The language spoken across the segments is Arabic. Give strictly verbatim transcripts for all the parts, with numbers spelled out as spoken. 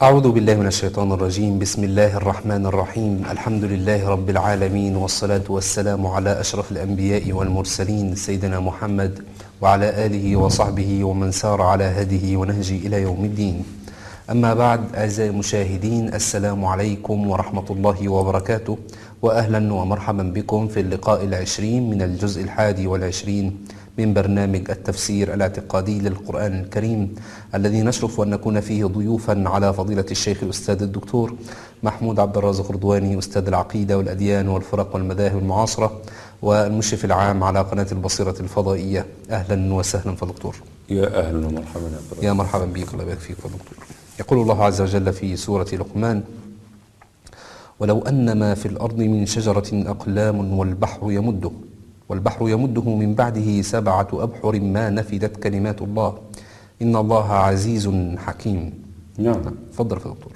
أعوذ بالله من الشيطان الرجيم. بسم الله الرحمن الرحيم. الحمد لله رب العالمين، والصلاة والسلام على أشرف الأنبياء والمرسلين سيدنا محمد وعلى آله وصحبه ومن سار على هديه ونهجه إلى يوم الدين. أما بعد، أعزائي المشاهدين، السلام عليكم ورحمة الله وبركاته، وأهلا ومرحبا بكم في اللقاء العشرين من الجزء الحادي والعشرين من برنامج التفسير الاعتقادي للقرآن الكريم، الذي نشرف أن نكون فيه ضيوفا على فضيلة الشيخ الأستاذ الدكتور محمود عبد الرازق رضواني، أستاذ العقيدة والأديان والفرق والمذاهب المعاصرة والمشرف العام على قناة البصيرة الفضائية. أهلا وسهلا فدكتور. يا أهلا ومرحبا يا, يا مرحبا بك، الله يبارك فيك فدكتور. يقول الله عز وجل في سورة لقمان: ولو أن ما في الأرض من شجرة أقلام والبحر يمده والبحر يمده من بعده سبعة أبحر ما نفدت كلمات الله إن الله عزيز حكيم. نعم. تفضل يا دكتور.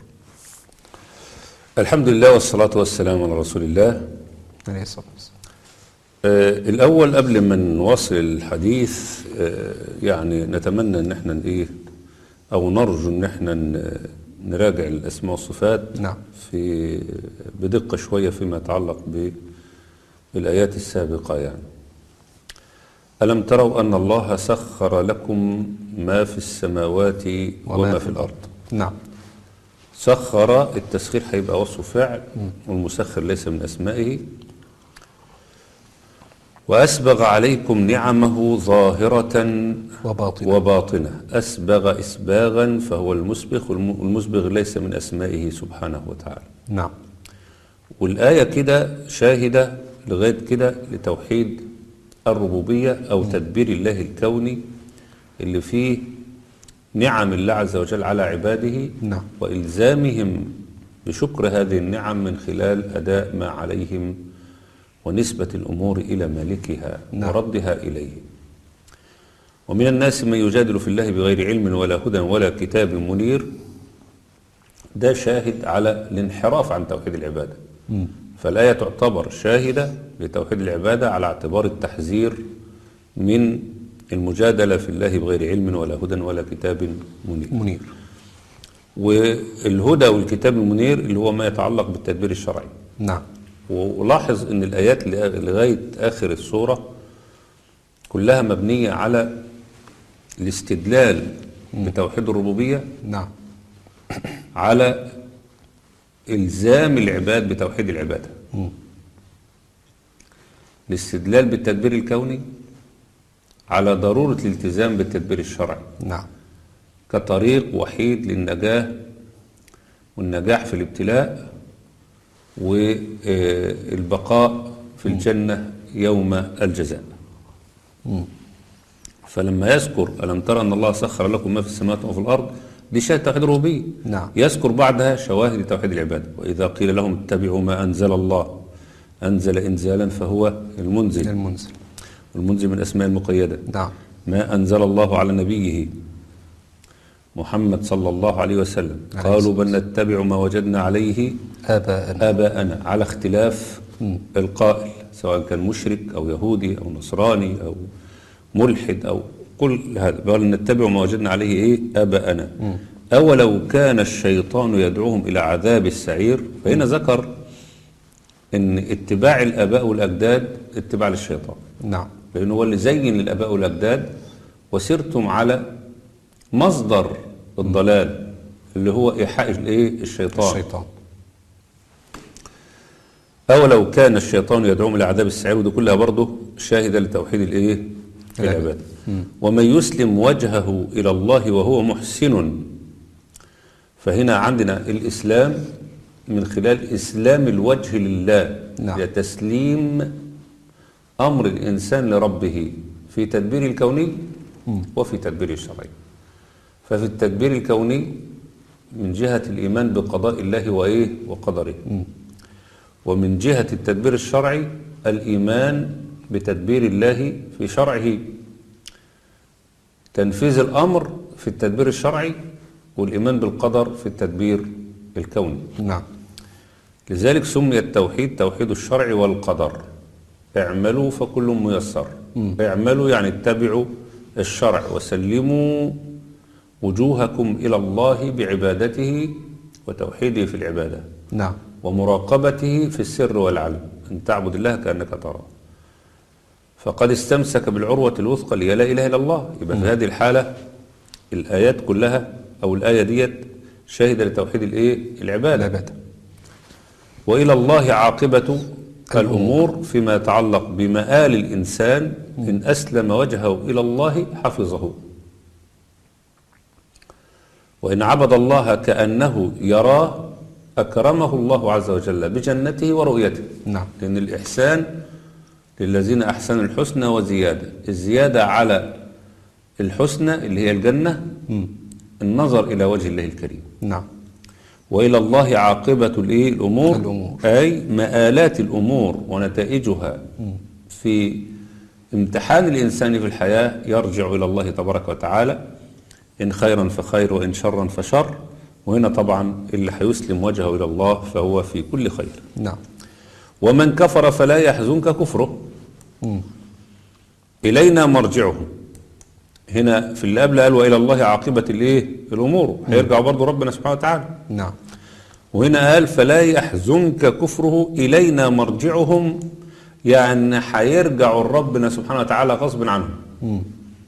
الحمد لله والصلاة والسلام على رسول الله عليه الصلاة والسلام. آه الأول قبل ما نواصل الحديث آه يعني نتمنى ان احنا ايه او نرجو ان احنا نراجع الأسماء والصفات. نعم. في بدقة شوية فيما يتعلق بالآيات السابقة. يعني ألم تروا أن الله سخر لكم ما في السماوات وما, وما في الأرض. نعم. سخر، التسخير هيبقى وصف فعل، والمسخر ليس من أسمائه. وأسبغ عليكم نعمه ظاهرة وباطنة, وباطنة. أسبغ إسباغا فهو المسبغ، والمسبغ ليس من أسمائه سبحانه وتعالى. نعم. والآية كده شاهدة لغاية كده لتوحيد الربوبية أو تدبير الله الكوني اللي فيه نعم الله عز وجل على عباده. نعم. وإلزامهم بشكر هذه النعم من خلال أداء ما عليهم ونسبة الأمور إلى مالكها. نعم. وردها إليه. ومن الناس من يجادل في الله بغير علم ولا هدى ولا كتاب منير. ده شاهد على الانحراف عن توحيد العبادة. م. فالآية تعتبر شاهدة لتوحيد العبادة على اعتبار التحذير من المجادلة في الله بغير علم ولا هدى ولا كتاب منير. منير. والهدى والكتاب المنير اللي هو ما يتعلق بالتدبير الشرعي. نعم. ولاحظ ان الآيات لغاية آخر السورة كلها مبنية على الاستدلال بتوحيد الربوبية. نعم. على إلزام العباد بتوحيد العبادة. م. الاستدلال بالتدبير الكوني على ضرورة الالتزام بالتدبير الشرعي. نعم. كطريق وحيد للنجاة والنجاح في الابتلاء والبقاء في الجنة يوم الجزاء. م. فلما يذكر ألم ترى أن الله سخر لكم ما في السماوات وفي الأرض، دي شاهد توحيد الربوبية. نعم. يذكر بعدها شواهد توحيد العبادة. وإذا قيل لهم اتبعوا ما أنزل الله، أنزل إنزالا فهو المنزل. المنزل. والمنزل من أسماء المقيدة. نعم. ما أنزل الله على نبيه محمد صلى الله عليه وسلم. قالوا بل نتبع ما وجدنا عليه آباءنا, آباءنا على اختلاف م. القائل، سواء كان مشرك أو يهودي أو نصراني أو ملحد أو كل هذا. بل نتبع ما وجدنا عليه إيه آباءنا. م. أولو كان الشيطان يدعوهم إلى عذاب السعير. فهنا م. ذكر إن اتباع الآباء والأجداد اتباع للشيطان. نعم. لأنه هو اللي زين للآباء والأجداد وسرتم على مصدر الضلال اللي هو إيحاء الإيه الشيطان. الشيطان. أولو كان الشيطان يدعوهم إلى عذاب السعير. ودي كلها برضه شاهدة لتوحيد الإيه العبادة. ومن يسلم وجهه إلى الله وهو محسن. فهنا عندنا الإسلام من خلال إسلام الوجه لله. نعم. لتسليم أمر الإنسان لربه في تدبير الكوني م. وفي تدبير الشرعي. ففي التدبير الكوني من جهة الإيمان بقضاء الله وإيه وقدره. م. ومن جهة التدبير الشرعي الإيمان بتدبير الله في شرعه. تنفيذ الأمر في التدبير الشرعي والإيمان بالقدر في التدبير الكوني. نعم. لذلك سمي التوحيد توحيد الشرع والقدر. اعملوا فكل ميسر. م. اعملوا يعني اتبعوا الشرع وسلموا وجوهكم إلى الله بعبادته وتوحيده في العبادة نعم. ومراقبته في السر والعلن، أن تعبد الله كأنك تراه، فقد استمسك بالعروة الوثقى اللي هي لا إله إلا الله. يبقى في هذه الحالة الآيات كلها أو الآية ديت شاهدة لتوحيد الإيه؟ العبادة. العبادة. وإلى الله عاقبة الأمور فيما يتعلق بمآل الإنسان إن أسلم وجهه إلى الله حفظه، وإن عبد الله كأنه يراه أكرمه الله عز وجل بجنته ورؤيته. نعم. لأن الإحسان للذين أحسنوا الحسنى وزيادة، الزيادة على الحسنى اللي هي الجنة مم. النظر إلى وجه الله الكريم. نعم. وإلى الله عاقبة الإيه؟ الأمور. الأمور أي مآلات الأمور ونتائجها في امتحان الإنسان في الحياة يرجع إلى الله تبارك وتعالى، إن خيرا فخير وإن شرا فشر. وهنا طبعا اللي هيسلم وجهه إلى الله فهو في كل خير. نعم. ومن كفر فلا يحزنك كفره مم. إلينا مرجعهم. هنا في اللي قبل قال وإلى الله عاقبة الإيه؟ الأمور، هيرجع برضه ربنا سبحانه وتعالى. نعم. وهنا قال فلا يحزنك كفره إلينا مرجعهم، يعني هيرجعوا ربنا سبحانه وتعالى غصب عنهم. مم.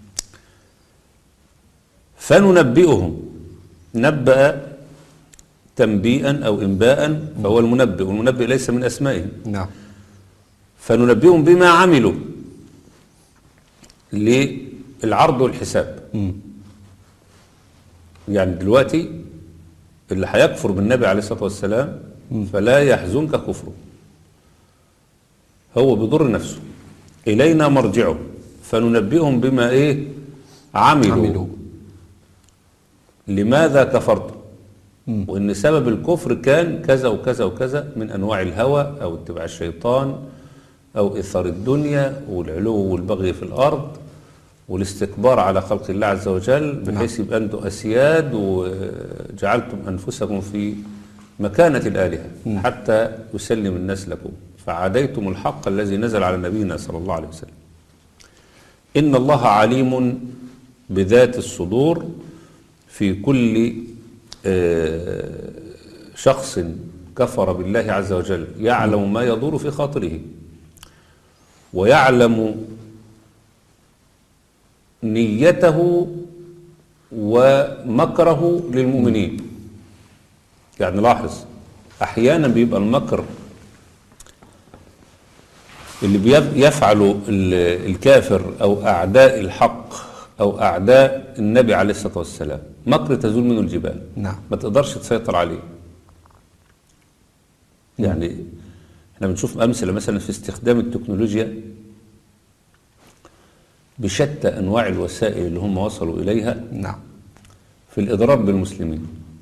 فننبئهم، نبأ تنبيئا أو إنباء فهو المنبئ، والمنبئ ليس من أسمائهم. نعم. فننبئهم بما عملوا للعرض والحساب. مم. يعني دلوقتي اللي هيكفر بالنبي عليه الصلاة والسلام فلا يحزنك كفره، هو بيضر نفسه. إلينا مرجعه فننبئهم بما إيه عملوا, عملوا. لماذا كفرتم، وإن سبب الكفر كان كذا وكذا وكذا من أنواع الهوى أو اتباع الشيطان أو إثار الدنيا والعلو والبغي في الأرض والاستكبار على خلق الله عز وجل، بحيث يبقى أنتم أسياد وجعلتم أنفسكم في مكانة الآلهة حتى يسلم الناس لكم، فعاديتم الحق الذي نزل على نبينا صلى الله عليه وسلم. إن الله عليم بذات الصدور، في كل شخص كفر بالله عز وجل يعلم ما يدور في خاطره ويعلم نيته ومكره للمؤمنين. يعني لاحظ أحيانا بيبقى المكر اللي بيفعله الكافر أو أعداء الحق أو أعداء النبي عليه الصلاة والسلام مكر تزول منه الجبال. نعم. ما تقدرش تسيطر عليه. يعني احنا بنشوف أمثلة مثلا في استخدام التكنولوجيا بشتى أنواع الوسائل اللي هم وصلوا إليها. نعم. في الإضرار بالمسلمين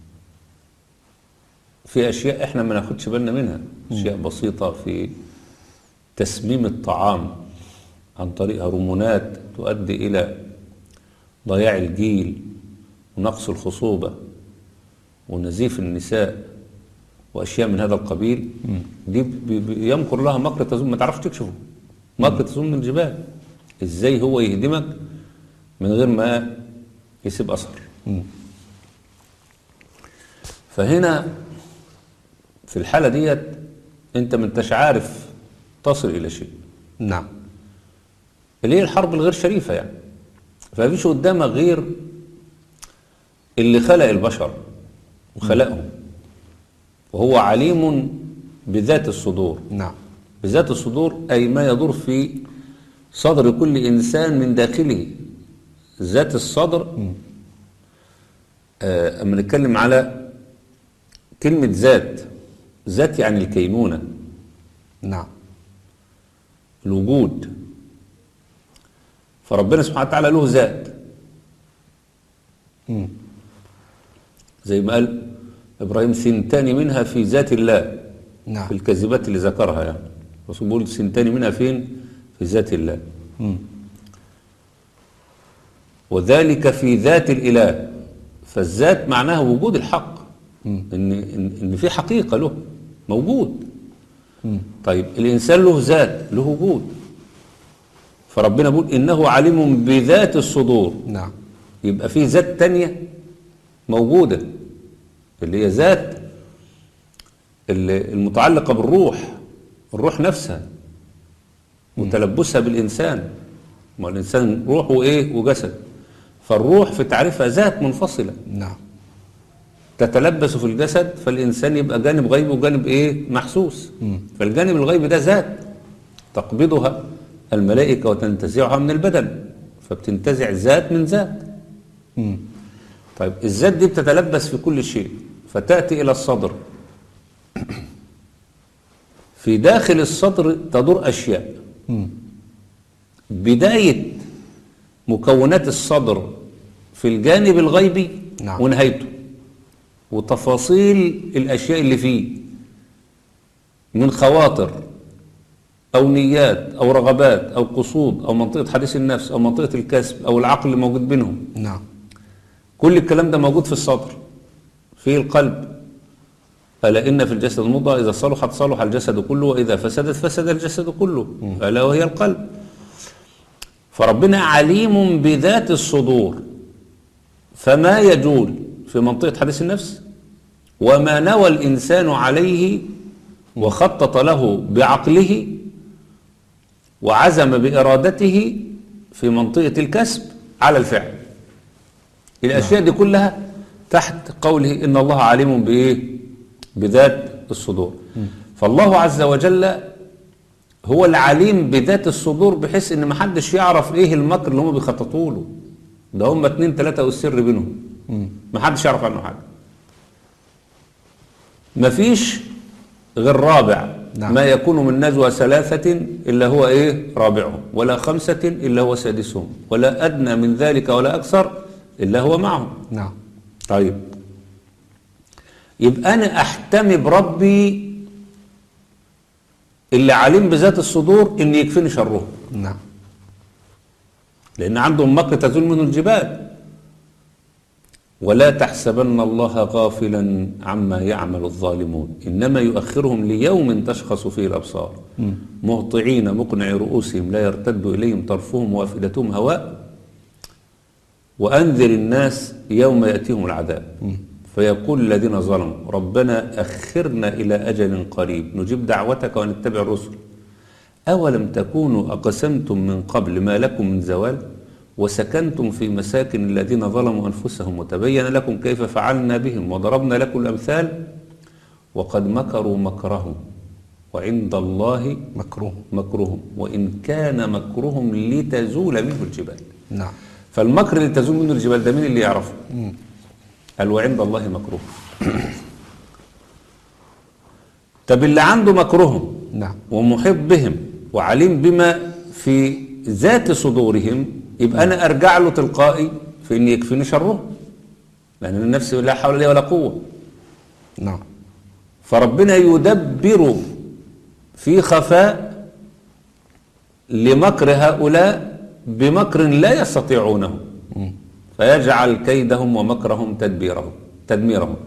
في أشياء احنا ما ناخدش بالنا منها، أشياء بسيطة في تسميم الطعام عن طريق هرمونات تؤدي إلى ضياع الجيل ونقص الخصوبة ونزيف النساء وأشياء من هذا القبيل. دي يمكر لها مكر تزول، ما تعرفش تكشفه، مكر تزول من الجبال. إزاي هو يهدمك من غير ما يسيب أثر. فهنا في الحالة ديت أنت ما انتش عارف تصل إلى شيء. نعم. اللي هي الحرب الغير شريفة يعني. فمفيش قدامك غير اللي خلق البشر وخلقهم، وهو عليم بذات الصدور. نعم. بذات الصدور أي ما يدور في صدر كل إنسان من داخله. ذات الصدر آه أما نتكلم على كلمة ذات، ذات يعني الكينونة. نعم. الوجود. فربنا سبحانه وتعالى له ذات. مم. زي ما قال إبراهيم سنتان منها في ذات الله. نعم. في الكذبات اللي ذكرها يعني الرسول بيقول سنتان منها فين؟ في ذات الله. مم. وذلك في ذات الإله. فالذات معناها وجود الحق. مم. إن, إن, إن في حقيقة له موجود. مم. طيب الإنسان له ذات، له وجود. فربنا بيقول إنه عليم بذات الصدور. نعم. يبقى في ذات تانية موجودة اللي هي ذات المتعلقة بالروح، الروح نفسها وتلبسها بالإنسان. ما الإنسان روح وإيه وجسد، فالروح في تعريفها ذات منفصلة نعم تتلبس في الجسد، فالإنسان يبقى جانب غيبي وجانب إيه محسوس. مم. فالجانب الغيبي ده ذات تقبضها الملائكة وتنتزعها من البدن، فبتنتزع ذات من ذات. مم. طيب الذات دي بتتلبس في كل شيء، فتأتي إلى الصدر. في داخل الصدر تدور أشياء. مم. بداية مكونات الصدر في الجانب الغيبي نعم. ونهايته وتفاصيل الأشياء اللي فيه من خواطر أو نيات أو رغبات أو قصود أو منطقة حديث النفس أو منطقة الكسب أو العقل اللي موجود بينهم. نعم كل الكلام ده موجود في الصدر. في القلب، ألا إن في الجسد مضغة إذا صلحت صلح الجسد كله وإذا فسدت فسد الجسد كله، ألا وهي القلب. فربنا عليم بذات الصدور، فما يجول في منطقة حديث النفس وما نوى الإنسان عليه وخطط له بعقله وعزم بإرادته في منطقة الكسب على الفعل. الأشياء دي كلها تحت قوله إن الله عليم بإيه؟ بذات الصدور. فالله عز وجل هو العليم بذات الصدور، بحيث إن محدش يعرف إيه المكر اللي هم بيخططوا له. ده هم اتنين تلاتة والسر بينهم، محدش يعرف عنه حاجة. مفيش غير رابع. نعم. ما يكون من نجوى ثلاثة إلا هو إيه رابعهم، ولا خمسة إلا هو سادسهم، ولا أدنى من ذلك ولا أكثر إلا هو معهم. نعم. طيب يبقى أنا أحتمي بربي اللي عليم بذات الصدور إن يكفيني شره. نعم. لأن عندهم مكر تزول منه الجبال. ولا تحسبن الله غافلا عما يعمل الظالمون إنما يؤخرهم ليوم تشخص فيه الأبصار مهطعين مقنعي رؤوسهم لا يرتد إليهم طرفهم وأفئدتهم هواء وأنذر الناس يوم يأتيهم العذاب فيقول الذين ظلموا ربنا أخرنا إلى أجل قريب نجيب دعوتك ونتبع الرسل أولم تكونوا أقسمتم من قبل ما لكم من زوال وسكنتم في مساكن الذين ظلموا أنفسهم وتبين لكم كيف فعلنا بهم وضربنا لكم الأمثال وقد مكروا مكرهم وعند الله مكروه مكرهم وإن كان مكرهم لتزول منه الجبال. نعم. فالمكر اللي تزول منه الجبال ده مين اللي يعرفه؟ قال وعند الله مكروه. طب اللي عنده مكرهم نعم. ومحيط بهم وعليم بما في ذات صدورهم يبقى أنا أرجع له تلقائي في إن يكفيني شره لأن النفس لا حول لي ولا قوة. نعم. فربنا يدبر في خفاء لمكر هؤلاء بمكر لا يستطيعونه فيجعل كيدهم ومكرهم تدبيرهم تدميرهم.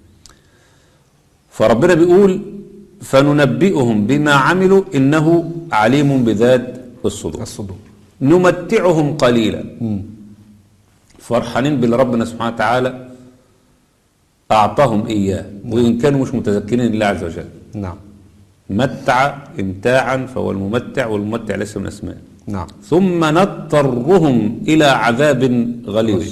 فربنا بيقول فننبئهم بما عملوا إنه عليم بذات الصدور. الصدور. نمتعهم قليلا فرحانين باللي ربنا سبحانه وتعالى أعطاهم إياه وإن كانوا مش متذكرين الله عز وجل. نعم. متع امتاعا فهو الممتع والممتع ليس من أسماء. نعم. ثم نضطرهم إلى عذاب غليظ.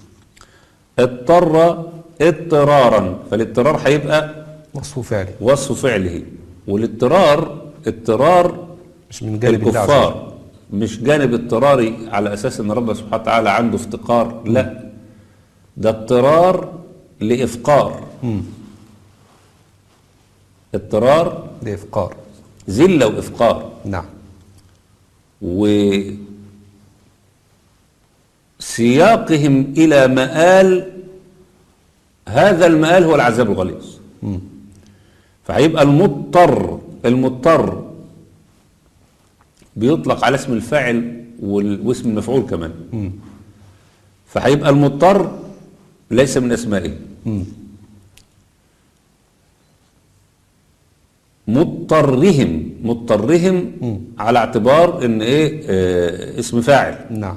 اضطر اضطرارا فالاضطرار هيبقى وصف فعلي وصف فعله والاضطرار اضطرار مش من جانب الله عز وجل. الكفار مش جانب اضطراري على أساس أن ربنا سبحانه وتعالى عنده افتقار لا ده اضطرار لإفقار مم. اضطرار لإفقار ذلة وإفقار. نعم. وسياقهم إلى مآل هذا المآل هو العذاب الغليظ. فهيبقى المضطر المضطر بيطلق على اسم الفاعل واسم المفعول كمان. مم. فهيبقى المضطر ليس من أسمائه. مم. مضطرهم مضطرهم مم. على اعتبار ان ايه اه اسم فاعل. نعم.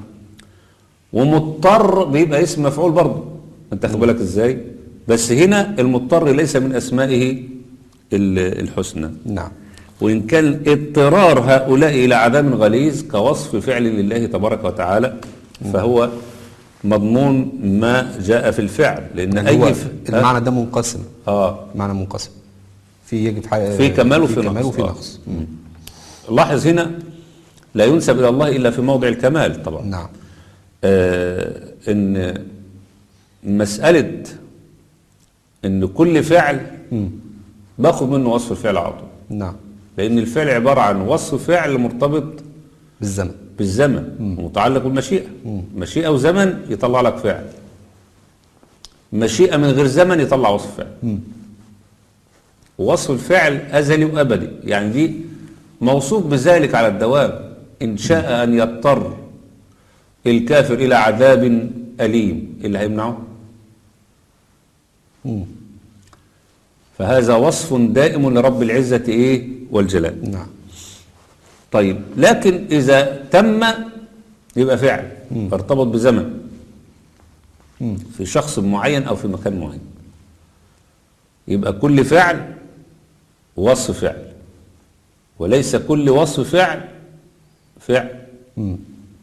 ومضطر بيبقى اسم مفعول برضه انت خد بالك ازاي. بس هنا المضطر ليس من اسمائه الحسنى. نعم. وإن كان اضطرار هؤلاء إلى عذاب غليظ كوصف فعل لله تبارك وتعالى فهو مضمون ما جاء في الفعل، لأن أي ف... المعنى ده منقسم. آه معنى منقسم في يجب حق... في كمال وفي في نقص, كمال وفي آه. نقص. لاحظ هنا لا ينسب إلى الله إلا في موضع الكمال طبعا. نعم. آه إن مسألة إن كل فعل مم. باخد منه وصف الفعل على طول. نعم. لأن الفعل عبارة عن وصف فعل مرتبط بالزمن بالزمن ومتعلق بالمشيئة. مم. مشيئة وزمن يطلع لك فعل، مشيئة من غير زمن يطلع وصف فعل. مم. ووصف الفعل أزلي وأبدي، يعني دي موصوف بذلك على الدوام. إن شاء أن يضطر الكافر إلى عذاب أليم اللي هيمنعه؟ مم. فهذا وصف دائم لرب العزة إيه والجلال. نعم. طيب لكن إذا تم يبقى فعل ارتبط بزمن مم. في شخص معين أو في مكان معين، يبقى كل فعل وصف فعل، وليس كل وصف فعل فعل. مم.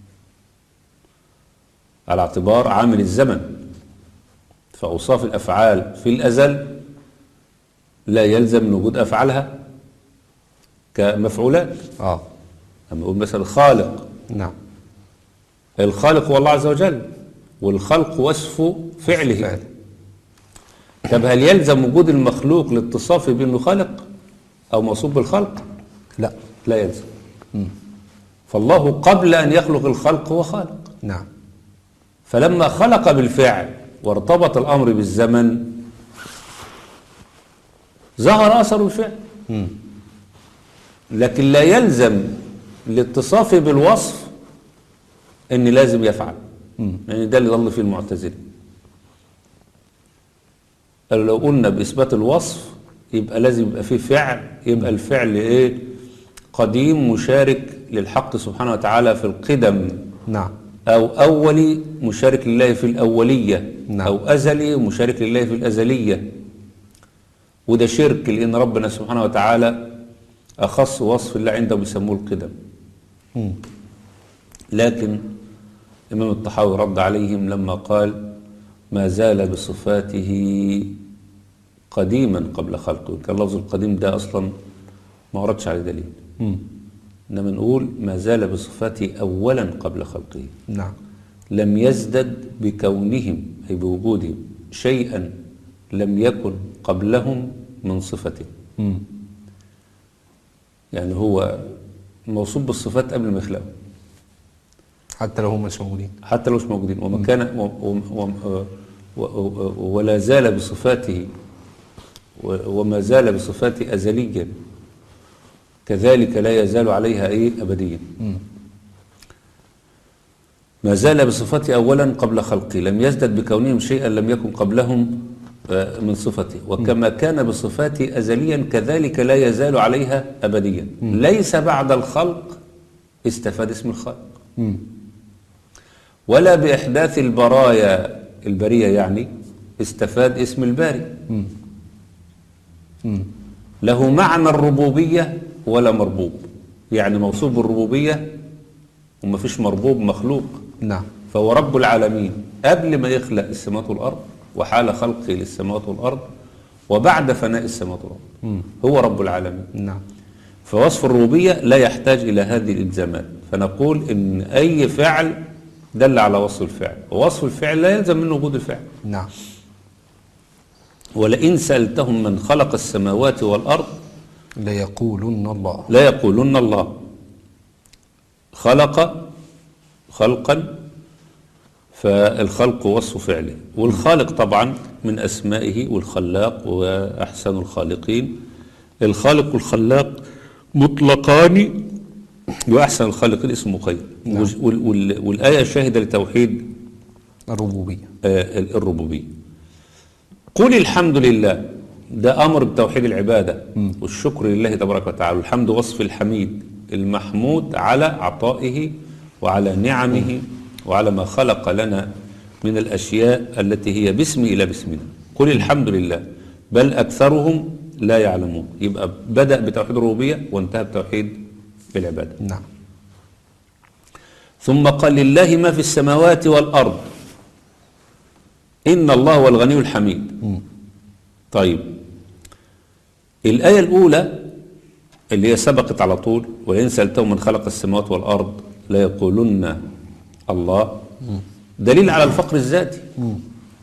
على اعتبار عامل الزمن، فأوصاف الأفعال في الأزل لا يلزم من وجود أفعالها كمفعولات. اه أما نقول مثلا خالق، نعم. الخالق هو الله عز وجل، والخلق وصف فعله. فعل. طب هل يلزم وجود المخلوق لاتصاف بأنه خالق أو موصوف بالخلق؟ لا. لا يلزم. مم. فالله قبل أن يخلق الخلق هو خالق. نعم. فلما خلق بالفعل وارتبط الأمر بالزمن ظهر أثر الفعل. مم. لكن لا يلزم لاتصافه بالوصف ان لازم يفعل، يعني ده اللي ضل فيه المعتزلة. قالوا لو قلنا بإثبات الوصف يبقى لازم يبقى فيه فعل، يبقى الفعل ايه؟ قديم مشارك للحق سبحانه وتعالى في القدم. نعم. او اولي مشارك لله في الأولية. نعم. او ازلي مشارك لله في الأزلية. وده شرك، لأن ربنا سبحانه وتعالى أخص وصف الله عنده بيسموه القدم. مم. لكن الإمام الطحاوي رد عليهم لما قال ما زال بصفاته قديما قبل خلقه. كان لفظ القديم ده أصلا ما وردش عليه دليل. مم. إنما نقول ما زال بصفاته أولا قبل خلقه. نعم. لم يزدد بكونهم أي بوجودهم شيئا لم يكن قبلهم من صفته. مم. يعني هو موصوف بالصفات قبل ما يخلقه، حتى لو هم مش موجودين. حتى لو مش موجودين. وما كان و و و و ولا زال بصفاته وما زال بصفاته أزليا، كذلك لا يزال عليها ايه أبديا. مم. ما زال بصفاته أولا قبل خلقه، لم يزدد بكونهم شيئا لم يكن قبلهم من صفته، وكما كان بصفاته أزليا كذلك لا يزال عليها أبديا. ليس بعد الخلق استفاد اسم الخالق، ولا بإحداث البرايا البرية يعني استفاد اسم الباري. له معنى الربوبية ولا مربوب، يعني موصوف بالربوبية وما فيش مربوب مخلوق. نعم. فهو رب العالمين قبل ما يخلق السماوات والأرض، وحال خلقه للسماوات والأرض، وبعد فناء السماوات والأرض هو رب العالمين. نعم. فوصف الربوبية لا يحتاج إلى هذه الإلزامات، فنقول إن أي فعل دل على وصف الفعل، ووصف الفعل لا يلزم منه وجود الفعل. نعم. ولئن سألتهم من خلق السماوات والأرض ليقولن الله. لا يقولن الله. خلق خلقا، فالخلق وصف فعله، والخالق طبعا من أسمائه، والخلاق وأحسن الخالقين. الخالق والخلاق مطلقان، وأحسن الخالقين اسم مقيد. نعم. والآية شاهدة لتوحيد الربوبية. آه الربوبية. قل الحمد لله، ده أمر بتوحيد العبادة م. والشكر لله تبارك وتعالى. الحمد وصف الحميد المحمود على عطائه وعلى نعمه م. وعلى ما خلق لنا من الأشياء التي هي باسمه إلى باسمنا. قل الحمد لله، بل أكثرهم لا يعلمون. يبقى بدأ بتوحيد الربوبية وانتهى بتوحيد العبادة. نعم. ثم قال لله ما في السماوات والأرض إن الله هو الغني الحميد. م. طيب الآية الأولى اللي هي سبقت على طول وإن سألتهم من خلق السماوات والأرض لا يقولن الله، دليل على الفقر الذاتي. م.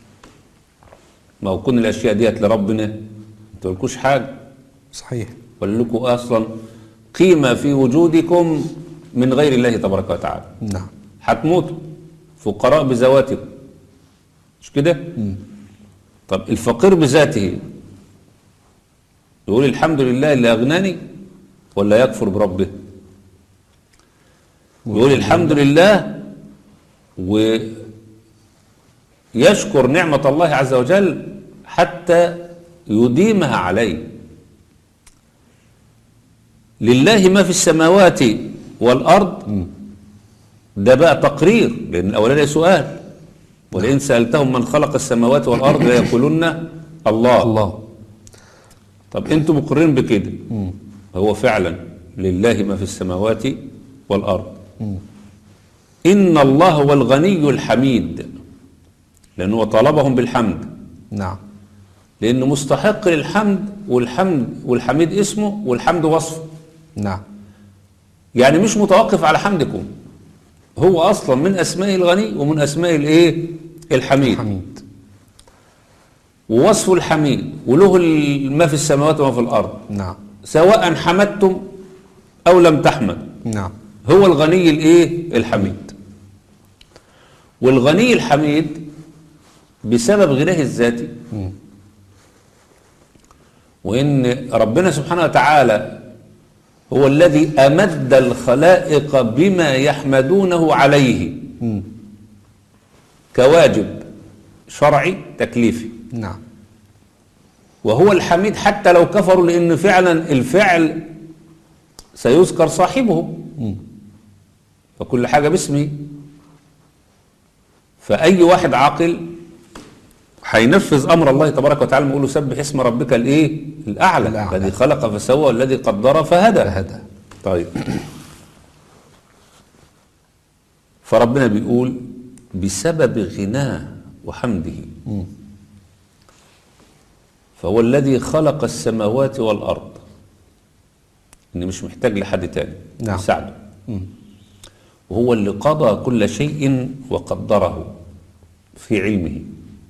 ما هو كل الأشياء ديت لربنا ما تقولكوش حاجة، صحيح. ولا لكم أصلا قيمة في وجودكم من غير الله تبارك وتعالى. نعم. هتموتوا فقراء بذواتكم، مش كده؟ طب الفقير بذاته يقول الحمد لله اللي أغناني ولا يكفر بربه؟ يقول الحمد لله ويشكر نعمة الله عز وجل حتى يديمها عليه. لله ما في السماوات والأرض، ده بقى تقرير، لأن الأولاني سؤال ولئن سألتهم من خلق السماوات والأرض لا يقولون الله. الله. طب أنتم مقرين بكده، هو فعلا لله ما في السماوات والأرض. م. إن الله هو الغني الحميد، لأنه طالبهم بالحمد. نعم. لأنه مستحق للحمد، والحمد والحميد اسمه والحمد وصفه. نعم. يعني مش متوقف على حمدكم، هو أصلا من أسماء الغني ومن أسماء الإيه؟ الحميد. الحميد. ووصفه الحميد وله ما في السماوات وما في الأرض. نعم. سواء حمدتم أو لم تحمد، نعم. هو الغني الإيه؟ الحميد. والغني الحميد بسبب غناه الذاتي، م. وإن ربنا سبحانه وتعالى هو الذي أمد الخلائق بما يحمدونه عليه م. كواجب شرعي تكليفي. نعم. وهو الحميد حتى لو كفروا، لأن فعلا الفعل سيذكر صاحبه، م. فكل حاجة باسمه. فأي واحد عاقل هينفذ أمر الله تبارك وتعالى، يقول له سبح اسم ربك الإيه؟ الأعلى, الأعلى الذي خلق فسوى والذي قدر فهدى, فهدى. طيب فربنا بيقول بسبب غناه وحمده. م. فهو الذي خلق السماوات والأرض، إن مش محتاج لحد تاني نعم. يساعده. م. وهو اللي قضى كل شيء وقدره في علمه.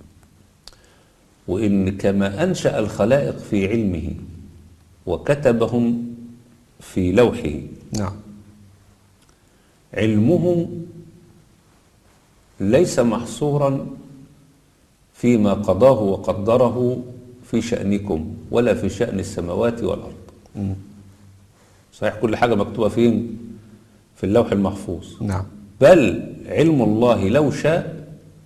وإن كما أنشأ الخلائق في علمه وكتبهم في لوحه، نعم. علمه ليس محصورا فيما قضاه وقدره في شأنكم ولا في شأن السماوات والأرض. م. صحيح كل حاجة مكتوبة فين؟ في اللوح المحفوظ. نعم. بل علم الله لو شاء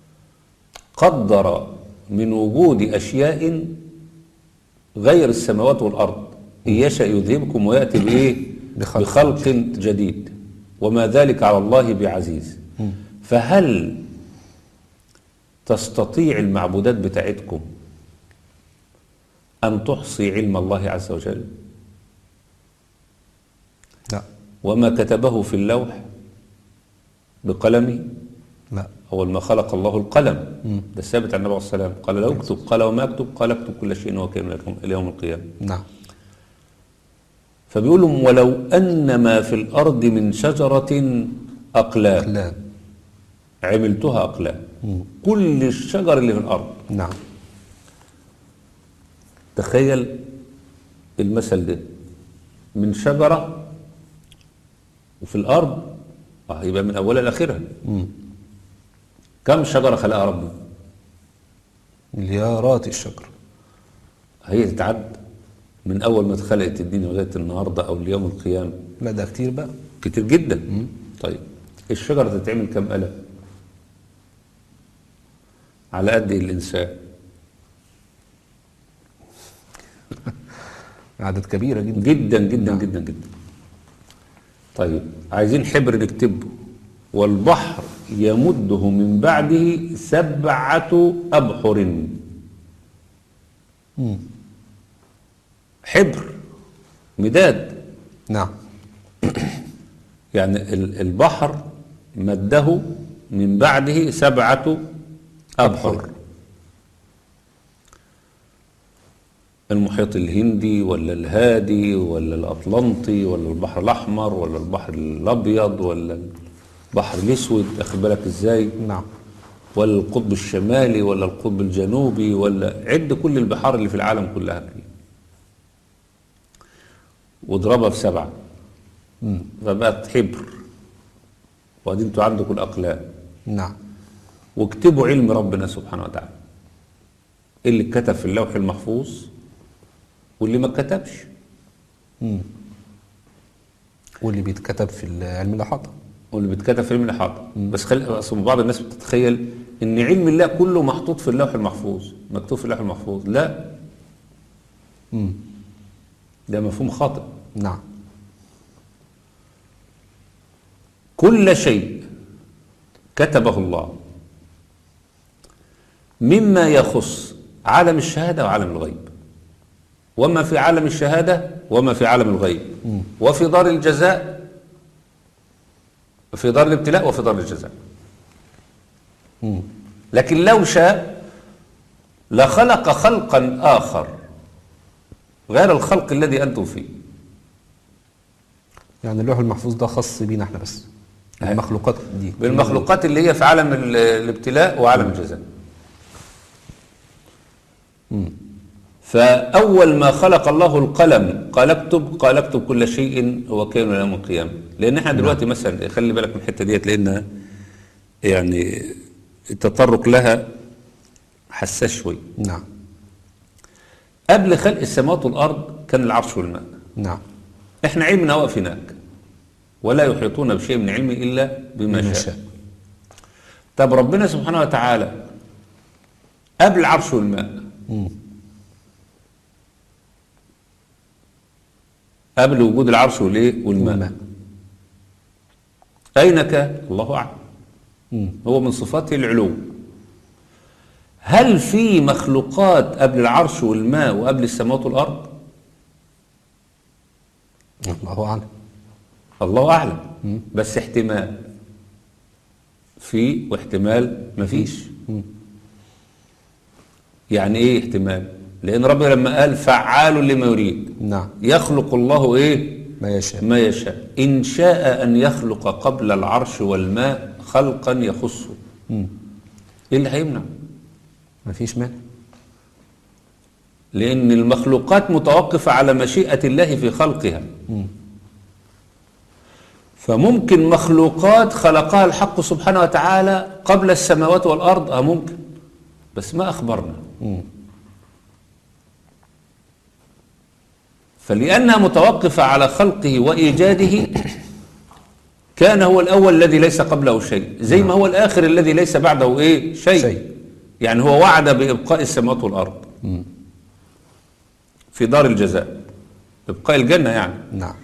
قدر من وجود أشياء غير السماوات والأرض، إن يشاء يذهبكم ويأتي بإيه؟ بخلق, بخلق جديد، وما ذلك على الله بعزيز. م. فهل تستطيع المعبودات بتاعتكم أن تحصي علم الله عز وجل؟ لا. وما كتبه في اللوح بقلمه؟ لا. أول ما خلق الله القلم، م. ده ثابت عن النبي عليه الصلاة والسلام، قال لا اكتب، قال وما اكتب؟ قال اكتب كل شيء هو كائن إلى يوم القيامة. نعم. فبيقول لهم ولو أن ما في الأرض من شجرة أقلام أقلام عملتها أقلام. م. كل الشجر اللي في الأرض. نعم. تخيل المثل ده، من شجرة وفي الأرض، آه يبقى من أولها لآخرها. م. كم شجرة خلقها ربنا؟ مليارات الشجر. هي تتعد من أول ما اتخلقت الدنيا لغاية النهاردة أو اليوم القيامة؟ لا ده كتير بقى. كتير جدا. م. طيب الشجرة تتعمل كم آلة؟ على قد الإنسان. عدد كبيرة جدا جدا جدا نعم. جدا جدا. طيب عايزين حبر نكتبه، والبحر يمده من بعده سبعة أبحر. م. حبر مداد. نعم. يعني البحر مده من بعده سبعة أبحر، المحيط الهندي ولا الهادي ولا الأطلنطي ولا البحر الأحمر ولا البحر الأبيض ولا البحر الأسود، أخد بالك إزاي؟ نعم. ولا القطب الشمالي ولا القطب الجنوبي، ولا عد كل البحار اللي في العالم كلها كده واضربها في سبعة فبقت حبر. وبعدين انتوا عندكم الأقلام. نعم. واكتبوا علم ربنا سبحانه وتعالى، اللي اتكتب في اللوح المحفوظ واللي ما اتكتبش. مم. واللي بيتكتب في علم الإحاطة واللي بيتكتب في علم الإحاطة. بس خلي اصل بعض الناس بتتخيل ان علم الله كله محطوط في اللوح المحفوظ، مكتوب في اللوح المحفوظ. لا، مم. ده مفهوم خاطئ. نعم. كل شيء كتبه الله مما يخص عالم الشهادة وعالم الغيب، وما في عالم الشهادة وما في عالم الغيب، مم. وفي دار الجزاء، في دار الابتلاء وفي دار الجزاء. مم. لكن لو شاء لخلق خلقا آخر غير الخلق الذي أنتم فيه. يعني اللوح المحفوظ ده خاص بينا احنا بس، المخلوقات دي بالمخلوقات اللي هي في عالم ال- الابتلاء وعالم الجزاء. مم. فأول ما خلق الله القلم قال اكتب، قال اكتب كل شيء هو كائن إلى يوم القيامة. لأن احنا دلوقتي مثلا خلي بالك من الحتة ديت، لأن يعني التطرق لها حساس شوي. نعم. قبل خلق السماوات والأرض كان العرش والماء. نعم. احنا علمنا واقف هناك، ولا يحيطون بشيء من علمه إلا بما بما شاء. شاء. طب ربنا سبحانه وتعالى قبل العرش والماء، مم. قبل وجود العرش والايه والماء، والماء. أين كان؟ الله أعلم. مم. هو من صفاته العلو. هل في مخلوقات قبل العرش والماء وقبل السماوات والأرض؟ الله أعلم. الله أعلم. مم. بس احتمال في واحتمال مفيش. مم. يعني ايه احتمال؟ لأن ربنا لما قال فعال لما يريد، نعم. يخلق الله ايه؟ ما يشاء. ما يشاء. إن شاء أن يخلق قبل العرش والماء خلقا يخصه، مم. ايه اللي هيمنع؟ ما فيش مانع. لأن المخلوقات متوقفة على مشيئة الله في خلقها. مم. فممكن مخلوقات خلقها الحق سبحانه وتعالى قبل السماوات والأرض، اه ممكن، بس ما أخبرنا. مم. فلأنها متوقفة على خلقه وإيجاده كان هو الأول الذي ليس قبله شيء، زي ما هو الآخر الذي ليس بعده إيه؟ شيء. شيء. يعني هو وعد بإبقاء السماوات والأرض مم. في دار الجزاء، إبقاء الجنة يعني. نعم.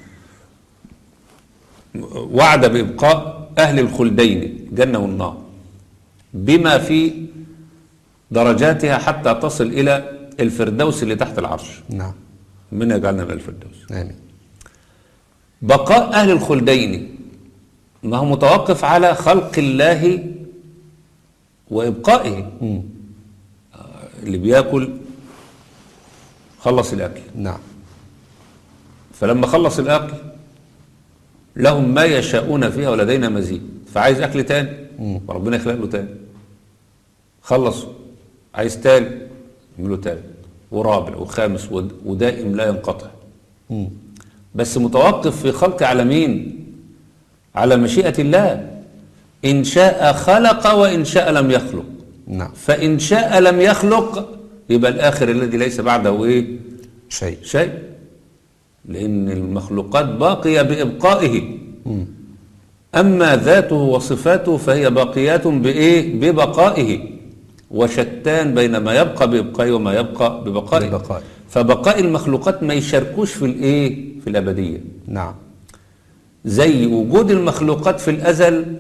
وعد بإبقاء أهل الخلدين الجنة والنار بما في درجاتها حتى تصل إلى الفردوس اللي تحت العرش. نعم. من يجعلنا من الفردوس. آمين. بقاء أهل الخلدين ما هو متوقف على خلق الله وإبقائه. مم. اللي بياكل خلص الأكل، نعم. فلما خلص الأكل لهم ما يشاءون فيها ولدينا مزيد، فعايز أكل تاني وربنا يخلق له تاني. خلص عايز تاني يعمله تاني ورابع وخامس ودائم لا ينقطع. مم. بس متوقف في خلق على مين؟ على مشيئة الله. إن شاء خلق وإن شاء لم يخلق. نعم. فإن شاء لم يخلق يبقى الآخر الذي ليس بعده إيه؟ شيء. شيء. لأن المخلوقات باقية بإبقائه. مم. أما ذاته وصفاته فهي باقيات بإيه؟ ببقائه. وشتان بين ما يبقى بإبقائه وما يبقى ببقائه. ببقائه. فبقاء المخلوقات ما يشاركوش في الإيه؟ في الأبدية. نعم. زي وجود المخلوقات في الأزل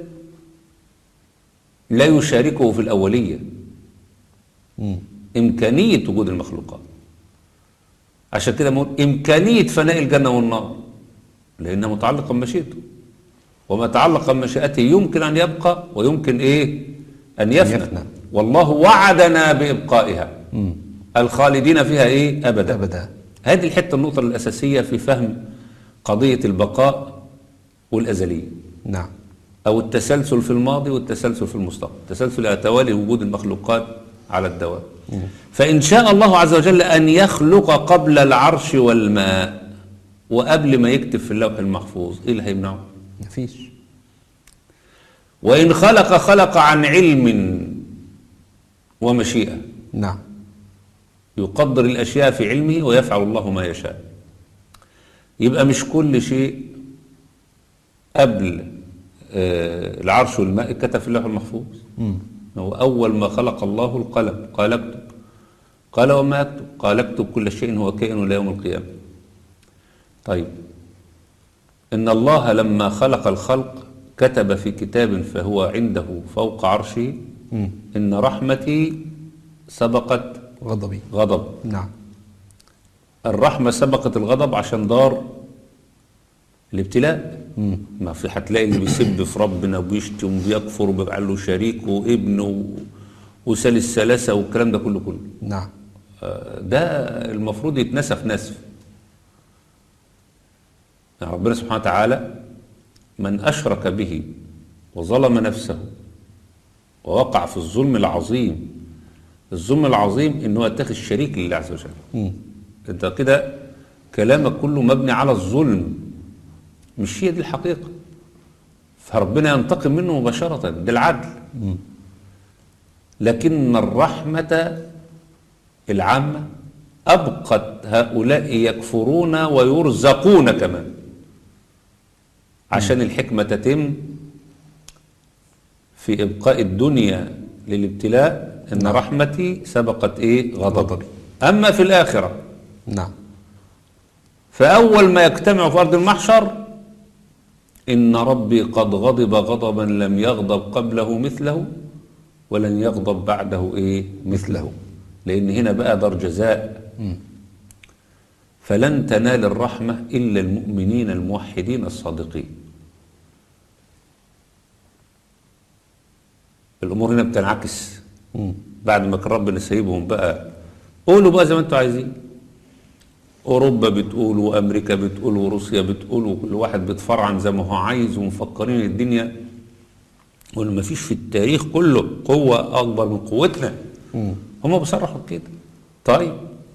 لا يشاركه في الأولية. مم. إمكانية وجود المخلوقات عشان كده بنقول إمكانية فناء الجنة والنار لأنها متعلقة بمشيئته، وما تعلق بمشيئته يمكن أن يبقى ويمكن إيه أن يفنى, أن يفنى. والله وعدنا بإبقائها م. الخالدين فيها إيه أبدا, أبدا. هذه الحتة النقطة الأساسية في فهم قضية البقاء والأزلية. نعم. أو التسلسل في الماضي والتسلسل في المستقبل، التسلسل على توالي وجود المخلوقات على الدوام. م. فإن شاء الله عز وجل أن يخلق قبل العرش والماء وقبل ما يكتب في اللوح المحفوظ، إيه اللي هيمنعه؟ مفيش. وإن خلق خلق عن علم ومشيئة. نعم. يقدر الأشياء في علمه ويفعل الله ما يشاء. يبقى مش كل شيء قبل آه العرش والماء كتب في اللوح المحفوظ. م. هو أول ما خلق الله القلم قال اكتب، قال وما اكتب؟ قال اكتب كل شيء هو كائن إلى يوم القيامة. طيب إن الله لما خلق الخلق كتب في كتاب فهو عنده فوق عرشه م. إن رحمتي سبقت غضبي. غضب. نعم. الرحمة سبقت الغضب عشان دار الابتلاء. م. ما في هتلاقي اللي بيسب في ربنا وبيشتم وبيكفر وبيبقى له شريك وابن و... وسال الثلاثة والكلام ده كله كله. نعم. ده المفروض يتنسف نسف. يعني ربنا سبحانه وتعالى من أشرك به وظلم نفسه ووقع في الظلم العظيم. الظلم العظيم إنه يتخذ شريك لله عز وجل. م. انت كده كلامك كله مبني على الظلم، مش هي دي الحقيقة. فربنا ينتقم منه مباشرة، ده العدل. م. لكن الرحمة العامة أبقت هؤلاء يكفرون ويرزقون كمان عشان الحكمة تتم في إبقاء الدنيا للابتلاء. إن نعم. رحمتي سبقت إيه غضبي. أما في الآخرة نعم. فأول ما يجتمع في أرض المحشر إن ربي قد غضب غضبا لم يغضب قبله مثله ولن يغضب بعده إيه مثله. لأن هنا بقى دار جزاء. م. فلن تنال الرحمة إلا المؤمنين الموحدين الصادقين. الأمور هنا بتنعكس. م. بعد ما كان ربنا سايبهم بقى قولوا بقى زي ما انتوا عايزين. أوروبا بتقول وأمريكا بتقول وروسيا بتقول وكل واحد بيتفرعن زي ما هو عايز ومفكرين الدنيا وإن ما فيش في التاريخ كله قوة أكبر من قوتنا. م. هم بيصرحوا كده. طيب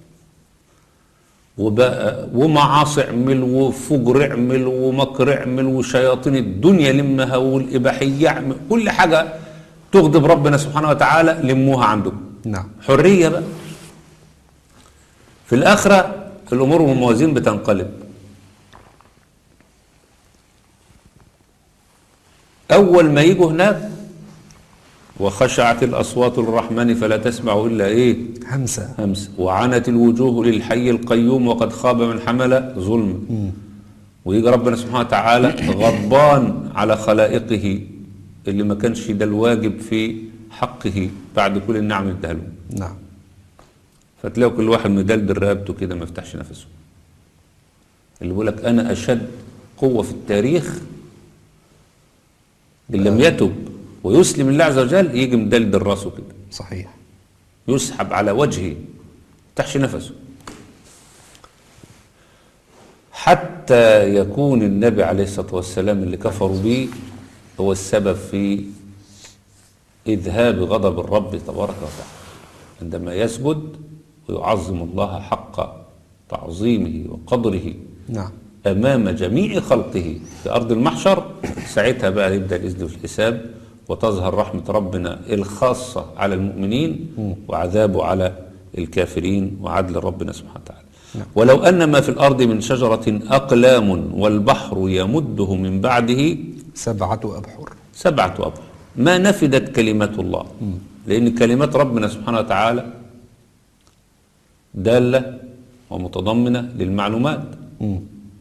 وبقى ومعاصي اعمل وفجر اعمل ومكر اعمل وشياطين الدنيا لمها والإباحية اعمل، كل حاجة تغضب ربنا سبحانه وتعالى لموها عندكم. نعم. حرية بقى. في الآخرة الأمور والموازين بتنقلب. أول ما يجوا هناك وخشعت الأصوات للرحمن فلا تسمع إلا إيه همسة همسة وعنت الوجوه للحي القيوم وقد خاب من حمل ظلم. ويجي ربنا سبحانه وتعالى غضبان على خلائقه اللي ما كانش ده الواجب في حقه بعد كل النعم اداها له. نعم. فتلاقوا كل واحد مدلدل رقبته كده ما يفتحش نفسه. اللي بيقول لك أنا أشد قوة في التاريخ اللي لم يتب ويسلم الله عز وجل يجي مدلدل راسه كده. صحيح. يسحب على وجهه ما يفتحش نفسه حتى يكون النبي عليه الصلاة والسلام اللي كفروا به هو السبب في إذهاب غضب الرب تبارك وتعالى عندما يسجد ويعظم الله حق تعظيمه وقدره. نعم. أمام جميع خلقه في أرض المحشر. ساعتها بقى يبدأ الإذن في الحساب وتظهر رحمة ربنا الخاصة على المؤمنين م. وعذابه على الكافرين وعدل ربنا سبحانه وتعالى. نعم. ولو أن ما في الأرض من شجرة أقلام والبحر يمده من بعده سبعة أبحر سبعة أبحر ما نفدت كلمات الله. م. لأن كلمات ربنا سبحانه وتعالى دالة ومتضمنة للمعلومات. م.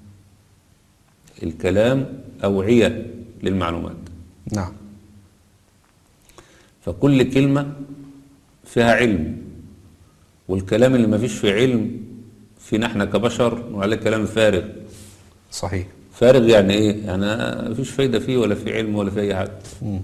الكلام أوعية للمعلومات. نعم. فكل كلمة فيها علم، والكلام اللي ما فيش فيه علم فينا احنا كبشر وعليه كلام فارغ. صحيح. فارغ يعني ايه؟ يعني مفيش فايدة فيه ولا في علم ولا في اي حاجة. مم.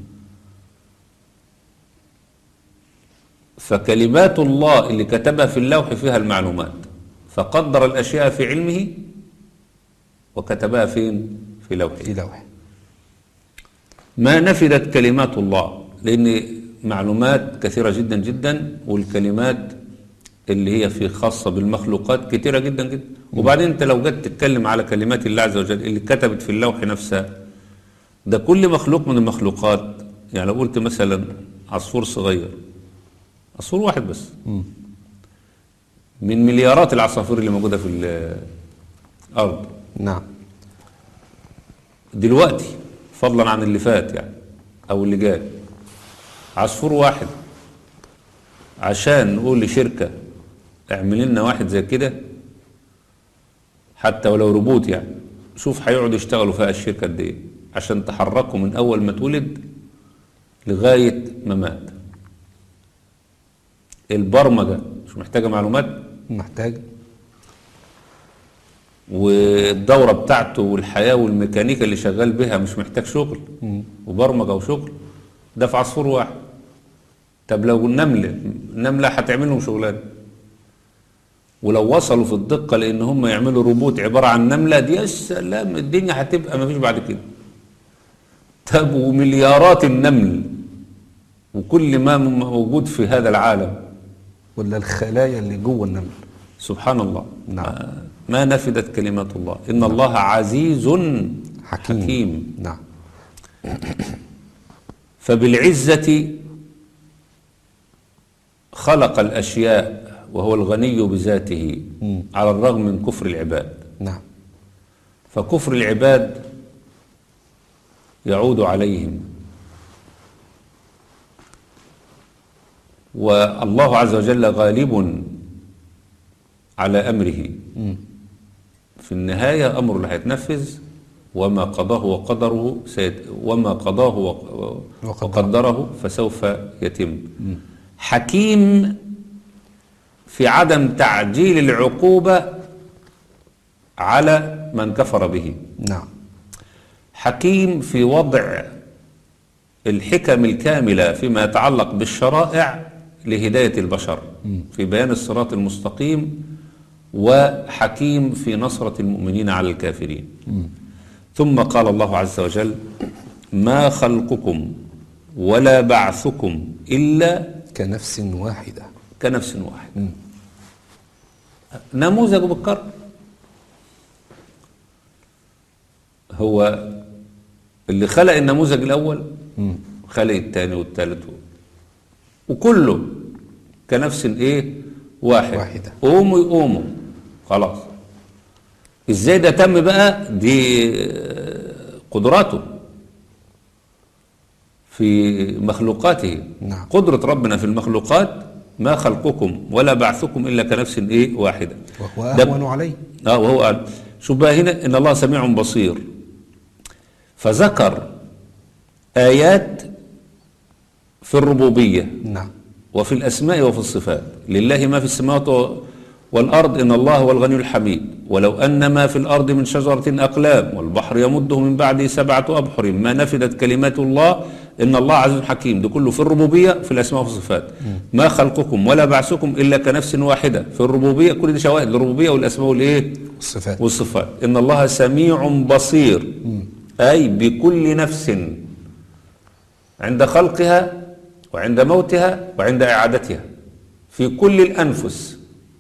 فكلمات الله اللي كتبها في اللوح فيها المعلومات، فقدر الاشياء في علمه وكتبها فين؟ في لوحه. في لوح. ما نفدت كلمات الله، لان معلومات كثيرة جدا جدا، والكلمات اللي هي في خاصة بالمخلوقات كثيرة جدا جدا. وبعدين انت لو جيت تتكلم على كلمات الله عز وجل اللي كتبت في اللوح نفسها، ده كل مخلوق من المخلوقات. يعني لو قلت مثلا عصفور صغير، عصفور واحد بس مم. من مليارات العصافير اللي موجودة في الأرض نعم. دلوقتي، فضلا عن اللي فات يعني أو اللي جاي، عصفور واحد عشان نقول لشركة اعمل لنا واحد زي كده، حتى ولو روبوت يعني، شوف هيقعدوا يشتغلوا فيها الشركة قد ايه عشان تحركوا من أول ما اتولد لغاية ما مات. البرمجة مش محتاجة معلومات؟ محتاج. والدورة بتاعته والحياة والميكانيكا اللي شغال بها مش محتاج شغل؟ مم. وبرمجة وشغل، ده في عصفور واحد. طب لو النملة النملة هتعمل لهم شغلان، ولو وصلوا في الدقة لأن هم يعملوا روبوت عبارة عن نملة، دي يا سلام الدنيا هتبقى مفيش بعد كده. طب ومليارات النمل وكل ما موجود في هذا العالم، ولا الخلايا اللي جوه النمل. سبحان الله. نعم. ما نفدت كلمات الله، إن نعم. الله عزيز حكيم, حكيم. نعم. فبالعزة خلق الأشياء وهو الغني بذاته، م. على الرغم من كفر العباد. نعم. فكفر العباد يعود عليهم، والله عز وجل غالب على أمره. م. في النهاية أمر اللي هيتنفذ، وما قضاه وقدره سيت وما قضاه وقدره فسوف يتم. م. حكيم في عدم تعجيل العقوبة على من كفر به. نعم. حكيم في وضع الحكم الكاملة فيما يتعلق بالشرائع لهداية البشر، م. في بيان الصراط المستقيم، وحكيم في نصرة المؤمنين على الكافرين. م. ثم قال الله عز وجل: ما خلقكم ولا بعثكم إلا كنفس واحدة. كنفس واحدة. نموذج بالقرن. هو اللي خلق النموذج الأول م. خلق الثاني والثالث، وكله كنفس ايه واحد. واحدة. قوموا يقوموا خلاص. ازاي ده تم بقى؟ دي قدراته في مخلوقاته. نعم. قدرة ربنا في المخلوقات. ما خلقكم ولا بعثكم إلا كنفس ايه واحدة. وهو أهون عليه. اه وهو أهون. شوف بقى هنا إن الله سميع بصير، فذكر آيات في الربوبية. نعم. وفي الأسماء وفي الصفات. لله ما في السماوات والأرض إن الله هو الغني الحميد. ولو أن ما في الأرض من شجرة أقلام والبحر يمده من بعده سبعة أبحر ما نفدت كلمات الله إن الله عزيز حكيم. ده كله في الربوبية في الأسماء وفي الصفات. م. ما خلقكم ولا بعثكم إلا كنفس واحدة في الربوبية. كل دي شواهد للربوبية والأسماء والإيه؟ والصفات. والصفات. إن الله سميع بصير. م. أي بكل نفس عند خلقها وعند موتها وعند إعادتها، في كل الأنفس.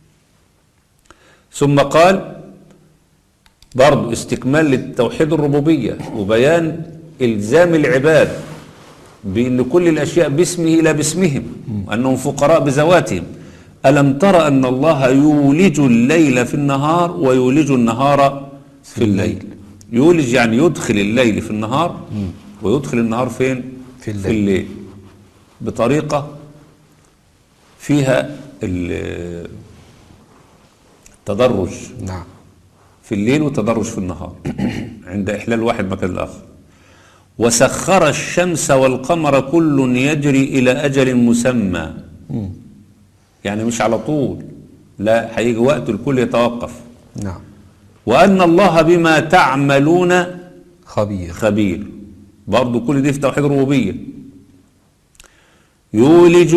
ثم قال برضو استكمال للتوحيد الربوبية وبيان إلزام العباد بأن كل الأشياء باسمه لا باسمهم، وأنهم فقراء بذواتهم. ألم تر أن الله يولج الليل في النهار ويولج النهار في الليل. يولج يعني يدخل الليل في النهار ويدخل النهار فين؟ في الليل, في الليل. بطريقة فيها التدرج. نعم. في الليل وتدرج في النهار عند إحلال واحد مكان الآخر. وسخر الشمس والقمر كل يجري إلى أجل مسمى. م. يعني مش على طول، لا، هيجي وقت الكل يتوقف. نعم. وأن الله بما تعملون خبير. خبير، برضو كل دي في توحيد الربوبية. يولج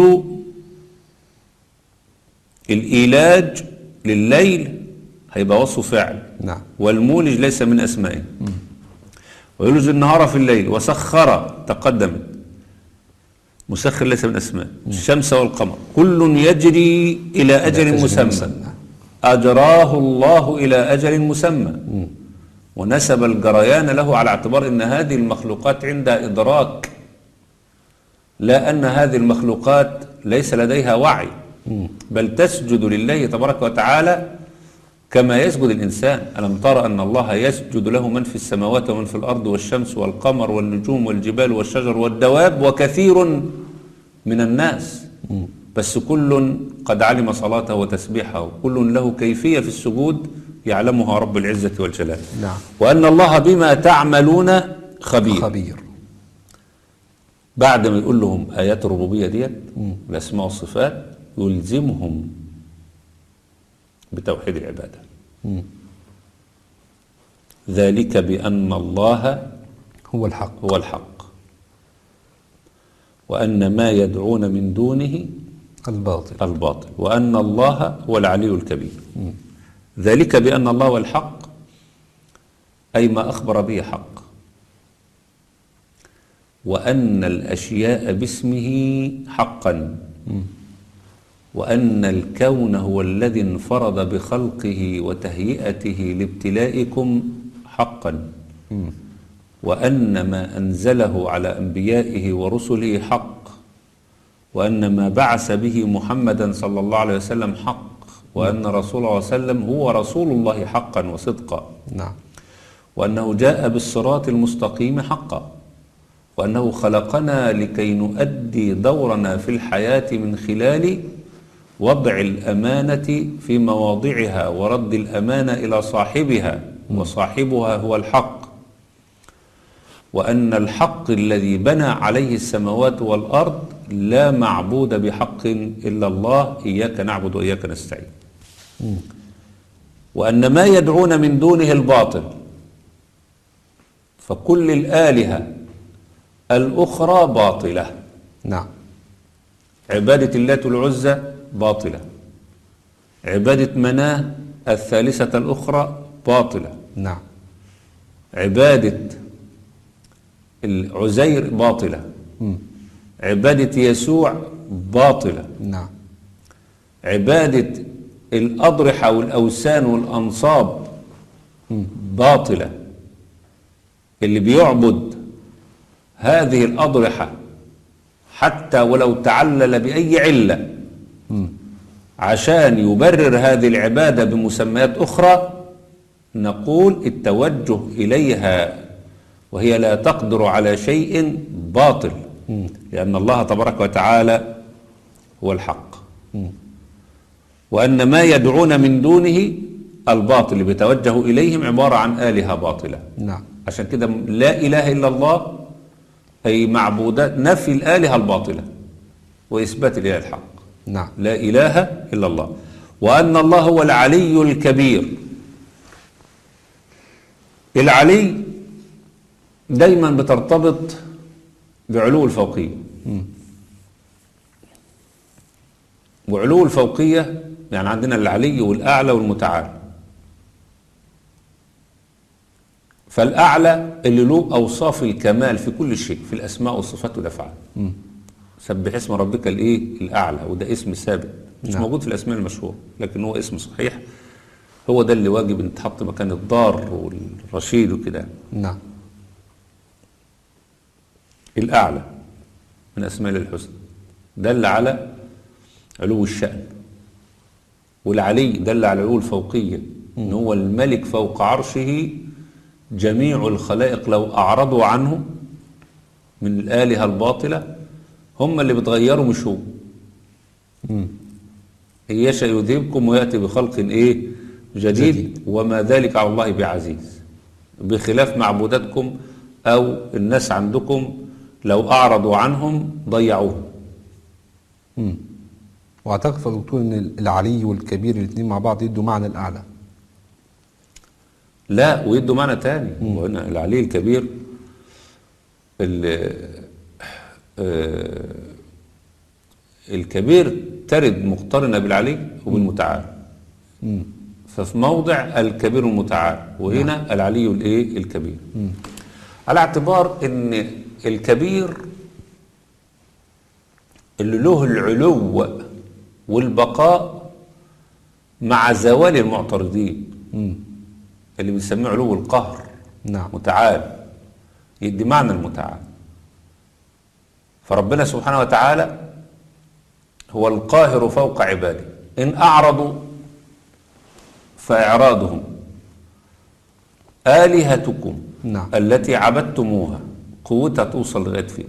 الإيلاج لليل هيبقى وصف فعل. نعم. والمولج ليس من أسمائه. ويولج النهار في الليل وسخر تقدمت، مسخر ليس من أسمائه. الشمس والقمر كل يجري إلى أجل مسمى أجراه الله إلى أجل مسمى. ونسب الجريان له على اعتبار أن هذه المخلوقات عندها إدراك، لا أن هذه المخلوقات ليس لديها وعي، بل تسجد لله تبارك وتعالى كما يسجد الإنسان. ألم ترى أن الله يسجد له من في السماوات ومن في الأرض والشمس والقمر والنجوم والجبال والشجر والدواب وكثير من الناس، بس كل قد علم صلاته وتسبيحه، كل له كيفية في السجود يعلمها رب العزة والجلال. نعم. وأن الله بما تعملون خبير. خبير. بعد ما يقول لهم آيات الربوبية ديت الأسماء والصفات، يلزمهم بتوحيد العبادة. مم. ذلك بأن الله هو الحق هو الحق وأن ما يدعون من دونه الباطل الباطل وأن الله هو العلي الكبير. مم. ذلك بأن الله هو الحق، أي ما أخبر به حق، وأن الأشياء باسمه حقا، وأن الكون هو الذي انفرد بخلقه وتهيئته لابتلائكم حقا، وأن ما أنزله على أنبيائه ورسله حق، وأن ما بعث به محمدا صلى الله عليه وسلم حق، وأن رسول الله صلى الله عليه وسلم هو رسول الله حقا وصدقا. نعم. وأنه جاء بالصراط المستقيم حقا، وأنه خلقنا لكي نؤدي دورنا في الحياة من خلال وضع الأمانة في مواضعها ورد الأمانة إلى صاحبها، وصاحبها هو الحق. وأن الحق الذي بنى عليه السماوات والأرض لا معبود بحق إلا الله، إياك نعبد وإياك نستعين. وأن ما يدعون من دونه الباطل، فكل الآلهة الأخرى باطلة. نعم. عبادة اللات والعزى باطلة، عبادة مناه الثالثة الأخرى باطلة، نعم. عبادة العزير باطلة، مم. عبادة يسوع باطلة، نعم. عبادة الأضرحة والأوثان والأنصاب باطلة. اللي بيعبد هذه الأضرحة حتى ولو تعلل بأي علة عشان يبرر هذه العبادة بمسميات أخرى، نقول التوجه إليها وهي لا تقدر على شيء باطل، لأن الله تبارك وتعالى هو الحق. وأن ما يدعون من دونه الباطل اللي بيتوجه إليهم عبارة عن آلهة باطلة. نعم. عشان كده لا إله إلا الله أي معبودات، نفي الآلهة الباطلة وإثبات الإله الحق. نعم. لا إله إلا الله. وأن الله هو العلي الكبير. العلي دايما بترتبط بعلو الفوقية، وعلو الفوقية يعني عندنا العلي والأعلى والمتعال. فالأعلى اللي له أوصاف الكمال في كل شيء، في الأسماء والصفات والأفعال. سبح اسم ربك الإيه الأعلى، وده اسم ثابت مش نعم. موجود في الأسماء المشهورة، لكن هو اسم صحيح، هو ده اللي واجب ان تحط مكان الضار والرشيد وكده. نعم. الأعلى من أسماء الحسنى دل على علو الشأن، والعلي دل على علو الفوقية، إن هو الملك فوق عرشه، جميع الخلائق لو أعرضوا عنه من الآلهة الباطلة هم اللي بتغيروا مش هو. إن يشأ يذهبكم ويأتي بخلق إيه جديد, جديد. وما ذلك على الله بعزيز، بخلاف معبوداتكم أو الناس عندكم لو أعرضوا عنهم ضيعوه. واعتقد يا دكتور ان العلي والكبير الاثنين مع بعض يدوا معنى الاعلى. لا، ويدوا معنى تاني. وهنا العلي الكبير آه الكبير ترد مقترنة بالعلي وبالمتعال. مم. ففي موضع الكبير المتعال، وهنا نعم. العلي الايه الكبير. مم. على اعتبار ان الكبير اللي له العلو والبقاء مع زوال المعترضين. مم. اللي بنسميه علو القهر. نعم. متعال، يدي معنى المتعال. فربنا سبحانه وتعالى هو القاهر فوق عباده، إن أعرضوا فإعراضهم آلهتكم نعم. التي عبدتموها قوتها توصل لغاية فين؟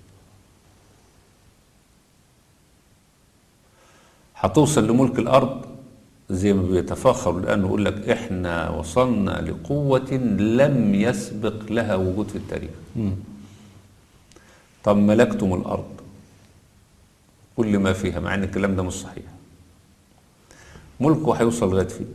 هتوصل لملك الأرض زي ما بيتفاخروا الآن ويقول لك إحنا وصلنا لقوة لم يسبق لها وجود في التاريخ. م. طب ملكتم الأرض كل ما فيها، مع ان الكلام ده مش صحيح. ملكه هيوصل لغايه فين؟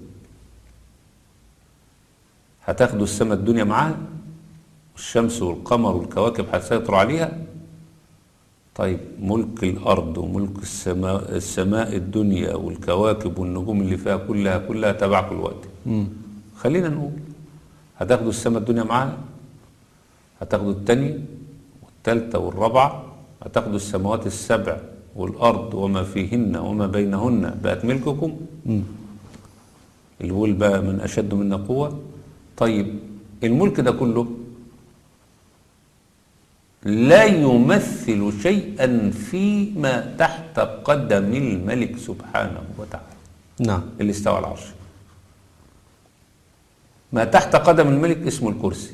هتاخدوا السماء الدنيا معاها، الشمس والقمر والكواكب هتسيطروا عليها. طيب ملك الارض وملك السماء السماء الدنيا والكواكب والنجوم اللي فيها كلها كلها تبعكم الوقت. خلينا نقول هتاخدوا السماء الدنيا معاها، هتاخدوا الثانيه والثالثه والرابعه، هتاخدوا السماوات السبع والأرض وما فيهن وما بينهن بقت ملككم. م. اللي بيقول بقى من أشد منا قوة. طيب الملك ده كله لا يمثل شيئا فيما تحت قدم الملك سبحانه وتعالى. نعم. اللي استوى على العرش. ما تحت قدم الملك اسمه الكرسي،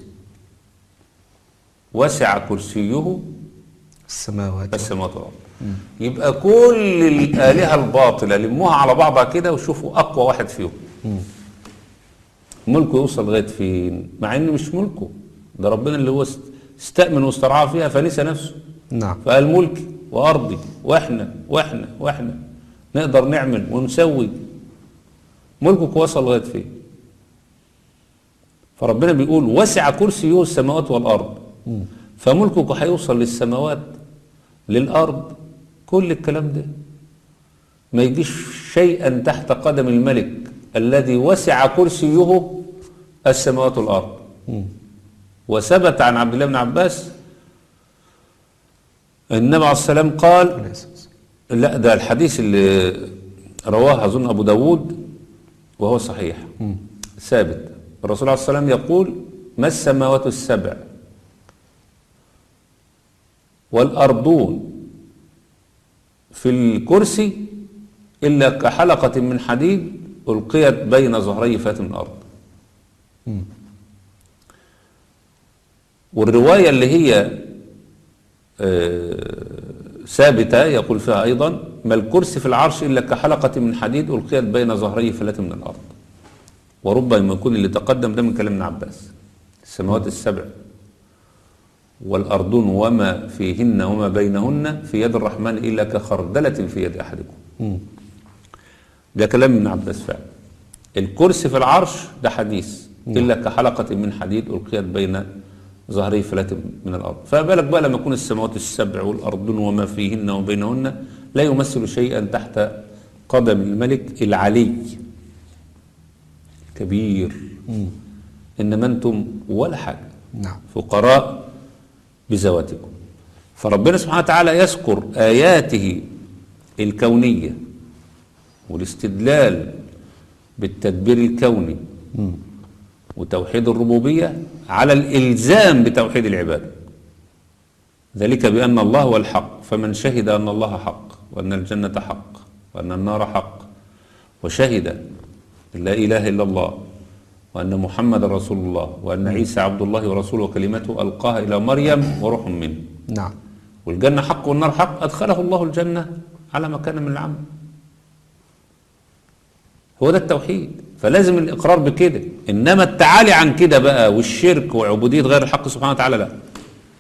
وسع كرسيه السماوات السماوات والأرض. يبقى كل الآلهة الباطلة لموها على بعضها كده وشوفوا أقوى واحد فيهم. مم. ملكه يوصل لغاية فين؟ مع إنه مش ملكه، ده ربنا اللي هو استأمن واسترعاه فيها فنسى نفسه. نعم. فقال ملكي وأرضي وإحنا وإحنا وإحنا نقدر نعمل ونسوي. ملكك وصل لغاية فين؟ فربنا بيقول وسع كرسيه السماوات والأرض. مم. فملكك هيوصل للسماوات للأرض، كل الكلام ده ما يجيش شيئا تحت قدم الملك الذي وسع كرسيه السماوات والأرض. م. وثبت عن عبد الله بن عباس النبي عليه السلام قال، لا ده الحديث اللي رواه أظن أبو داود وهو صحيح م. ثابت. الرسول عليه السلام يقول ما السماوات السبع والأرضون في الكرسي إلا كحلقة من حديد ألقيت بين ظهري فات من الأرض. م. والرواية اللي هي ثابتة يقول فيها أيضا ما الكرسي في العرش إلا كحلقة من حديد ألقيت بين ظهري فلات من الأرض. وربما يكون اللي تقدم ده من كلام ابن عباس. السماوات السبع والأرضون وما فيهن وما بينهن في يد الرحمن إلا كخردلة في يد أحدكم. م. ده كلام ابن عباس فعلا. الكرسي في العرش ده حديث م. إلا كحلقة من حديد ألقيت بين ظهري فلات من الأرض. فبالك بقى لما يكون السماوات السبع والأرضون وما فيهن وبينهن لا يمثل شيئا تحت قدم الملك العلي كبير. م. إنما أنتم ولا حاجة. نعم. فقراء بذواتكم. فربنا سبحانه وتعالى يذكر آياته الكونية والاستدلال بالتدبير الكوني م. وتوحيد الربوبية على الإلزام بتوحيد العبادة. ذلك بأن الله هو الحق، فمن شهد أن الله حق وأن الجنة حق وأن النار حق وشهد أن لا إله إلا الله وأن محمد رسول الله وأن عيسى عبد الله ورسوله وكلمته ألقاها إلى مريم وروح منه. نعم. والجنة حق والنار حق، أدخله الله الجنة على ما كان من العمل. هو ده التوحيد. فلازم الإقرار بكده. إنما التعالي عن كده بقى والشرك وعبودية غير الحق سبحانه وتعالى لا.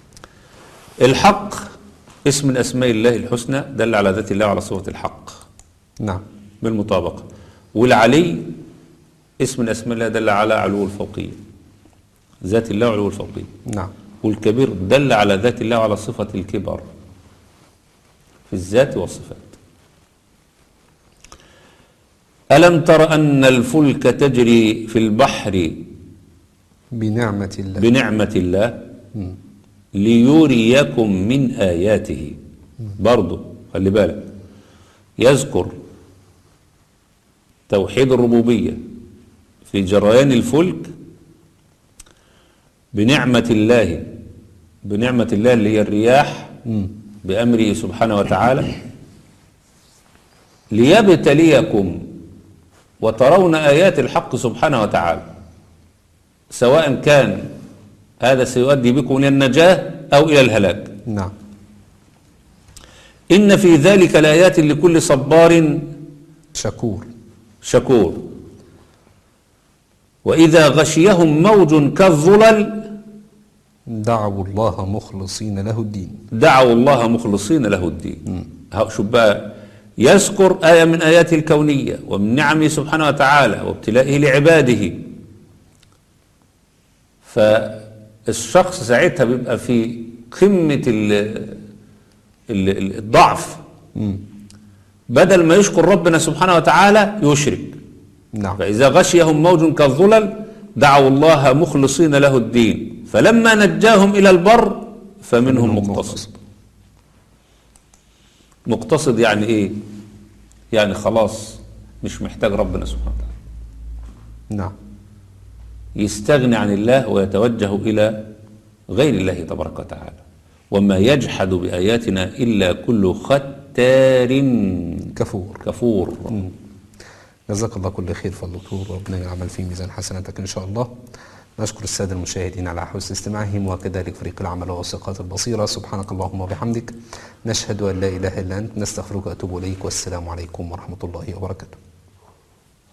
الحق اسم من أسماء الله الحسنى دل على ذات الله وعلى صفة الحق. نعم. بالمطابقة. والعلي اسم من أسماء الله دل على علو الفوقية، ذات الله علو الفوقية. نعم. والكبير دل على ذات الله وعلى صفة الكبر في الذات والصفات. ألم تر أن الفلك تجري في البحر بنعمة الله بنعمة الله م. ليريكم من آياته. برضو خلي بالك، يذكر توحيد الربوبية في جريان الفلك بنعمة الله، بنعمة الله اللي هي الرياح م. بأمره سبحانه وتعالى، ليبتليكم وترون آيات الحق سبحانه وتعالى، سواء كان هذا سيؤدي بكم إلى النجاة أو إلى الهلاك. نعم. إن في ذلك لآيات لكل صبار شكور شكور. وإذا غشيهم موج كالظلل دعوا الله مخلصين له الدين دعوا الله مخلصين له الدين. شوف بقى، يذكر آية من آياته الكونية ومن نعمه سبحانه وتعالى وابتلائه لعباده، فالشخص ساعتها بيبقى في قمة الضعف، بدل ما يشكر ربنا سبحانه وتعالى يشرك. نعم. فإذا غشيهم موج كالظلل دعوا الله مخلصين له الدين فلما نجاهم إلى البر فمنهم مقتصد. مقتصد يعني إيه؟ يعني خلاص مش محتاج ربنا سبحانه وتعالى. نعم. يستغني عن الله ويتوجه إلى غير الله تبارك وتعالى. وما يجحد بآياتنا إلا كل ختار كفور كفور. مم. جزاك الله كل خير فالدكتور، ربنا يعمل في ميزان حسناتك إن شاء الله. نشكر السادة المشاهدين على حسن استماعهم وكذلك فريق العمل والثقات البصيرة. سبحانك اللهم وبحمدك، نشهد أن لا إله إلا أنت، نستغفرك وأتوب إليك، والسلام عليكم ورحمة الله وبركاته.